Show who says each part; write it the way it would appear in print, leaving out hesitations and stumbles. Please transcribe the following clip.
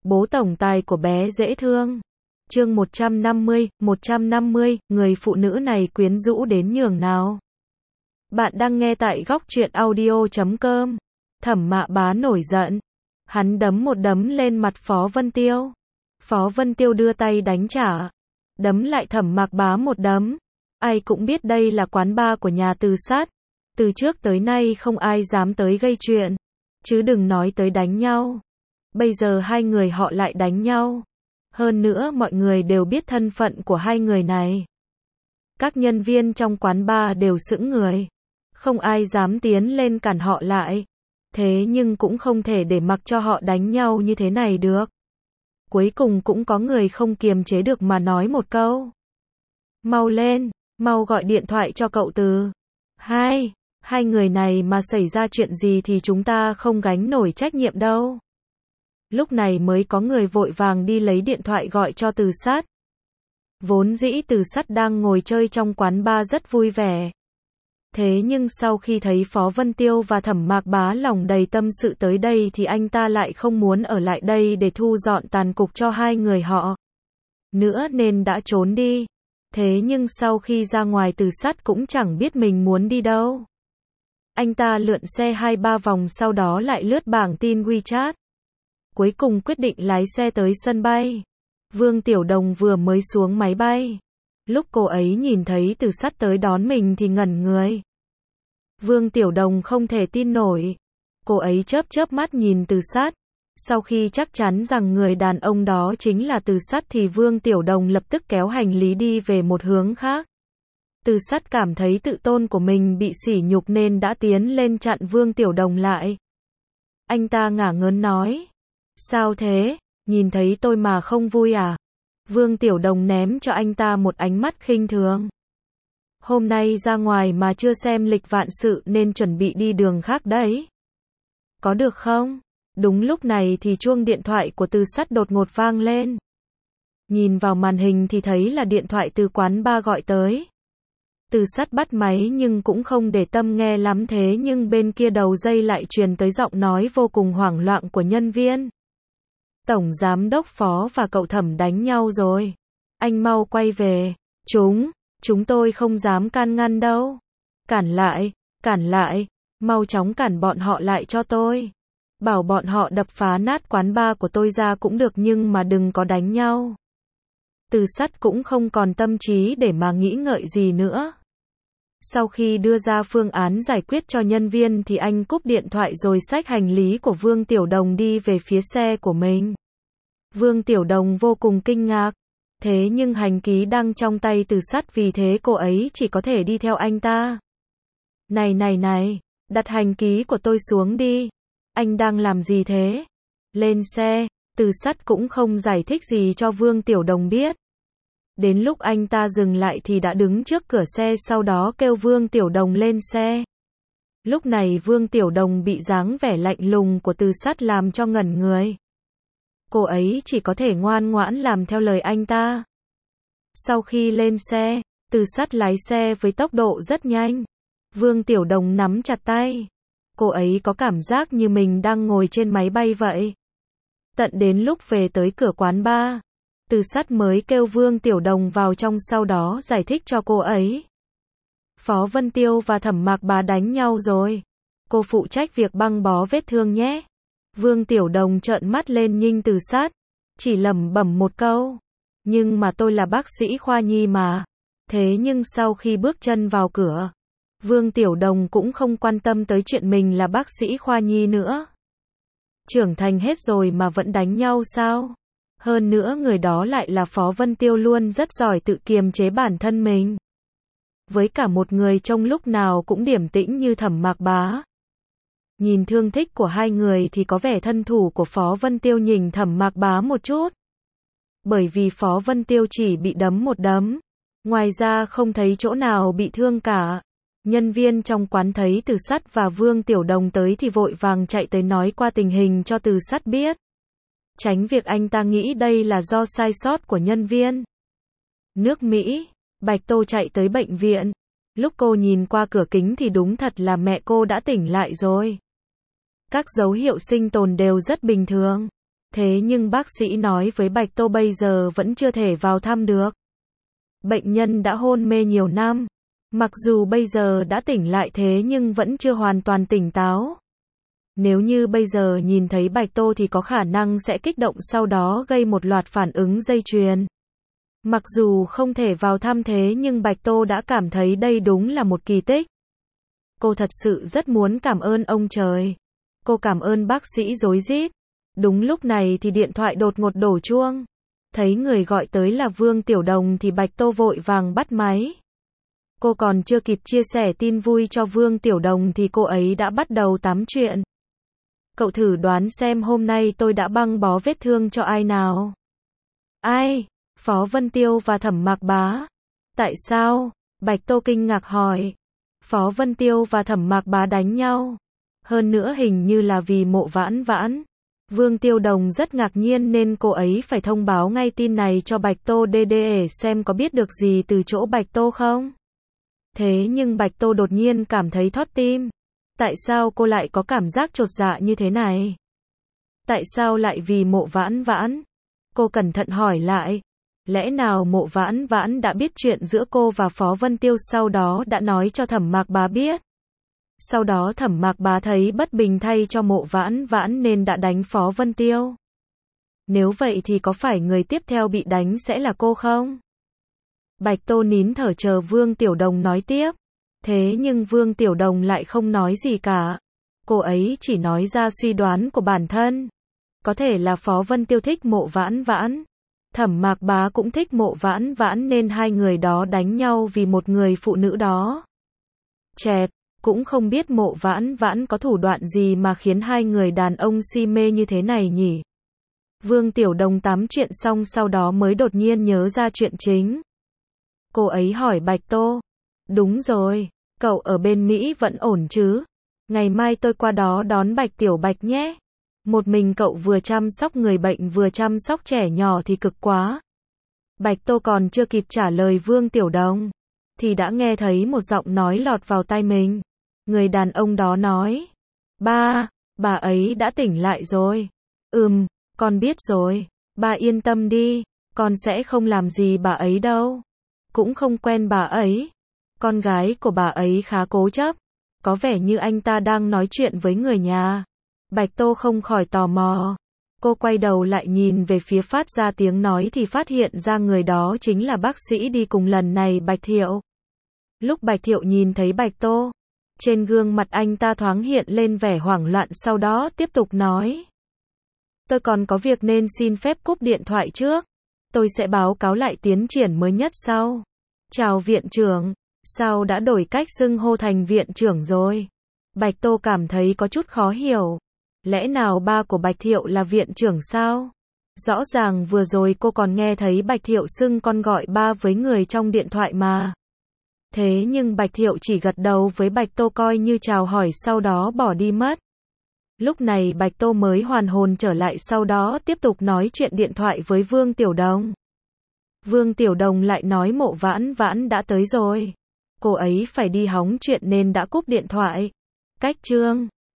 Speaker 1: Bố tổng tài của bé dễ thương. Chương 150, người phụ nữ này quyến rũ đến nhường nào. Bạn đang nghe tại góc truyện audio.com. Thẩm Mạ Bá nổi giận. Hắn đấm một đấm lên mặt Phó Vân Tiêu. Phó Vân Tiêu đưa tay đánh trả. Đấm lại Thẩm Mạc Bá một đấm. Ai cũng biết đây là quán bar của nhà Từ Sát. Từ trước tới nay không ai dám tới gây chuyện. Chứ đừng nói tới đánh nhau. Bây giờ hai người họ lại đánh nhau. Hơn nữa mọi người đều biết thân phận của hai người này. Các nhân viên trong quán bar đều sững người. Không ai dám tiến lên cản họ lại. Thế nhưng cũng không thể để mặc cho họ đánh nhau như thế này được. Cuối cùng cũng có người không kiềm chế được mà nói một câu. Mau lên, mau gọi điện thoại cho cậu Từ. Hai người này mà xảy ra chuyện gì thì chúng ta không gánh nổi trách nhiệm đâu. Lúc này mới có người vội vàng đi lấy điện thoại gọi cho Từ Sát. Vốn dĩ Từ Sát đang ngồi chơi trong quán bar rất vui vẻ. Thế nhưng sau khi thấy Phó Vân Tiêu và Thẩm Mạc Bá lòng đầy tâm sự tới đây thì anh ta lại không muốn ở lại đây để thu dọn tàn cục cho hai người họ nữa nên đã trốn đi. Thế nhưng sau khi ra ngoài Từ Sát cũng chẳng biết mình muốn đi đâu. Anh ta lượn xe 2-3 vòng sau đó lại lướt bảng tin WeChat. Cuối cùng quyết định lái xe tới sân bay. Vương Tiểu Đồng vừa mới xuống máy bay. Lúc cô ấy nhìn thấy Từ Sát tới đón mình thì ngẩn người. Vương Tiểu Đồng không thể tin nổi. Cô ấy chớp mắt nhìn Từ Sát. Sau khi chắc chắn rằng người đàn ông đó chính là Từ Sát thì Vương Tiểu Đồng lập tức kéo hành lý đi về một hướng khác. Từ Sát cảm thấy tự tôn của mình bị sỉ nhục nên đã tiến lên chặn Vương Tiểu Đồng lại. Anh ta ngả ngớn nói. Sao thế, nhìn thấy tôi mà không vui à? Vương Tiểu Đồng ném cho anh ta một ánh mắt khinh thường. Hôm nay ra ngoài mà chưa xem lịch vạn sự nên chuẩn bị đi đường khác đấy. Có được không? Đúng lúc này thì chuông điện thoại của Từ Sát đột ngột vang lên. Nhìn vào màn hình thì thấy là điện thoại từ quán bar gọi tới. Từ Sát bắt máy nhưng cũng không để tâm nghe lắm thế nhưng bên kia đầu dây lại truyền tới giọng nói vô cùng hoảng loạn của nhân viên. Tổng giám đốc Phó và cậu Thẩm đánh nhau rồi. Anh mau quay về. Chúng tôi không dám can ngăn đâu. Cản lại, mau chóng cản bọn họ lại cho tôi. Bảo bọn họ đập phá nát quán bar của tôi ra cũng được nhưng mà đừng có đánh nhau. Từ Sát cũng không còn tâm trí để mà nghĩ ngợi gì nữa. Sau khi đưa ra phương án giải quyết cho nhân viên thì anh cúp điện thoại rồi xách hành lý của Vương Tiểu Đồng đi về phía xe của mình. Vương Tiểu Đồng vô cùng kinh ngạc. Thế nhưng hành lý đang trong tay Từ Sát vì thế cô ấy chỉ có thể đi theo anh ta. Này, đặt hành lý của tôi xuống đi. Anh đang làm gì thế? Lên xe, Từ Sát cũng không giải thích gì cho Vương Tiểu Đồng biết. Đến lúc anh ta dừng lại thì đã đứng trước cửa xe sau đó kêu Vương Tiểu Đồng lên xe. Lúc này Vương Tiểu Đồng bị dáng vẻ lạnh lùng của Từ Sát làm cho ngẩn người. Cô ấy chỉ có thể ngoan ngoãn làm theo lời anh ta. Sau khi lên xe, Từ Sát lái xe với tốc độ rất nhanh. Vương Tiểu Đồng nắm chặt tay. Cô ấy có cảm giác như mình đang ngồi trên máy bay vậy. Tận đến lúc về tới cửa quán bar, Từ Sát mới kêu Vương Tiểu Đồng vào trong sau đó giải thích cho cô ấy. Phó Vân Tiêu và Thẩm Mạc Bá đánh nhau rồi. Cô phụ trách việc băng bó vết thương nhé. Vương Tiểu Đồng trợn mắt lên nhìn Từ Sát, chỉ lẩm bẩm một câu. Nhưng mà tôi là bác sĩ khoa nhi mà. Thế nhưng sau khi bước chân vào cửa, Vương Tiểu Đồng cũng không quan tâm tới chuyện mình là bác sĩ khoa nhi nữa. Trưởng thành hết rồi mà vẫn đánh nhau sao? Hơn nữa người đó lại là Phó Vân Tiêu luôn rất giỏi tự kiềm chế bản thân mình. Với cả một người trông lúc nào cũng điềm tĩnh như Thẩm Mạc Bá. Nhìn thương tích của hai người thì có vẻ thân thủ của Phó Vân Tiêu nhìn Thẩm Mạc Bá một chút. Bởi vì Phó Vân Tiêu chỉ bị đấm một đấm. Ngoài ra không thấy chỗ nào bị thương cả. Nhân viên trong quán thấy Từ Sát và Vương Tiểu Đồng tới thì vội vàng chạy tới nói qua tình hình cho Từ Sát biết. Tránh việc anh ta nghĩ đây là do sai sót của nhân viên. Nước Mỹ, Bạch Tô chạy tới bệnh viện. Lúc cô nhìn qua cửa kính thì đúng thật là mẹ cô đã tỉnh lại rồi. Các dấu hiệu sinh tồn đều rất bình thường. Thế nhưng bác sĩ nói với Bạch Tô bây giờ vẫn chưa thể vào thăm được. Bệnh nhân đã hôn mê nhiều năm. Mặc dù bây giờ đã tỉnh lại thế nhưng vẫn chưa hoàn toàn tỉnh táo. Nếu như bây giờ nhìn thấy Bạch Tô thì có khả năng sẽ kích động sau đó gây một loạt phản ứng dây chuyền. Mặc dù không thể vào thăm thế nhưng Bạch Tô đã cảm thấy đây đúng là một kỳ tích. Cô thật sự rất muốn cảm ơn ông trời. Cô cảm ơn bác sĩ rối rít. Đúng lúc này thì điện thoại đột ngột đổ chuông. Thấy người gọi tới là Vương Tiểu Đồng thì Bạch Tô vội vàng bắt máy. Cô còn chưa kịp chia sẻ tin vui cho Vương Tiểu Đồng thì cô ấy đã bắt đầu tám chuyện. Cậu thử đoán xem hôm nay tôi đã băng bó vết thương cho ai nào? Ai? Phó Vân Tiêu và Thẩm Mạc Bá. Tại sao? Bạch Tô kinh ngạc hỏi. Phó Vân Tiêu và Thẩm Mạc Bá đánh nhau. Hơn nữa hình như là vì Mộ Vãn Vãn. Vương Tiêu Đồng rất ngạc nhiên nên cô ấy phải thông báo ngay tin này cho Bạch Tô để xem có biết được gì từ chỗ Bạch Tô không. Thế nhưng Bạch Tô đột nhiên cảm thấy thót tim. Tại sao cô lại có cảm giác chột dạ như thế này? Tại sao lại vì Mộ Vãn Vãn? Cô cẩn thận hỏi lại. Lẽ nào Mộ Vãn Vãn đã biết chuyện giữa cô và Phó Vân Tiêu sau đó đã nói cho Thẩm Mạc Bá biết? Sau đó Thẩm Mạc Bá thấy bất bình thay cho Mộ Vãn Vãn nên đã đánh Phó Vân Tiêu. Nếu vậy thì có phải người tiếp theo bị đánh sẽ là cô không? Bạch Tô nín thở chờ Vương Tiểu Đồng nói tiếp. Thế nhưng Vương Tiểu Đồng lại không nói gì cả. Cô ấy chỉ nói ra suy đoán của bản thân. Có thể là Phó Vân Tiêu thích Mộ Vãn Vãn. Thẩm Mạc Bá cũng thích Mộ Vãn Vãn nên hai người đó đánh nhau vì một người phụ nữ đó. Chẹp, cũng không biết Mộ Vãn Vãn có thủ đoạn gì mà khiến hai người đàn ông si mê như thế này nhỉ? Vương Tiểu Đồng tám chuyện xong sau đó mới đột nhiên nhớ ra chuyện chính. Cô ấy hỏi Bạch Tô. Đúng rồi, cậu ở bên Mỹ vẫn ổn chứ? Ngày mai tôi qua đó đón Bạch Tiểu Bạch nhé. Một mình cậu vừa chăm sóc người bệnh vừa chăm sóc trẻ nhỏ thì cực quá. Bạch Tô còn chưa kịp trả lời Vương Tiểu Đồng thì đã nghe thấy một giọng nói lọt vào tai mình. Người đàn ông đó nói. Ba, bà ấy đã tỉnh lại rồi. Con biết rồi. Ba yên tâm đi, con sẽ không làm gì bà ấy đâu. Cũng không quen bà ấy. Con gái của bà ấy khá cố chấp. Có vẻ như anh ta đang nói chuyện với người nhà. Bạch Tô không khỏi tò mò. Cô quay đầu lại nhìn về phía phát ra tiếng nói thì phát hiện ra người đó chính là bác sĩ đi cùng lần này Bạch Thiệu. Lúc Bạch Thiệu nhìn thấy Bạch Tô, trên gương mặt anh ta thoáng hiện lên vẻ hoảng loạn sau đó tiếp tục nói. Tôi còn có việc nên xin phép cúp điện thoại trước. Tôi sẽ báo cáo lại tiến triển mới nhất sau. Chào viện trưởng, sao đã đổi cách xưng hô thành viện trưởng rồi? Bạch Tô cảm thấy có chút khó hiểu. Lẽ nào ba của Bạch Thiệu là viện trưởng sao? Rõ ràng vừa rồi cô còn nghe thấy Bạch Thiệu xưng con gọi ba với người trong điện thoại mà. Thế nhưng Bạch Thiệu chỉ gật đầu với Bạch Tô coi như chào hỏi sau đó bỏ đi mất. Lúc này Bạch Tô mới hoàn hồn trở lại sau đó tiếp tục nói chuyện điện thoại với Vương Tiểu Đồng. Vương Tiểu Đồng lại nói Mộ Vãn Vãn đã tới rồi. Cô ấy phải đi hóng chuyện nên đã cúp điện thoại. Cách chương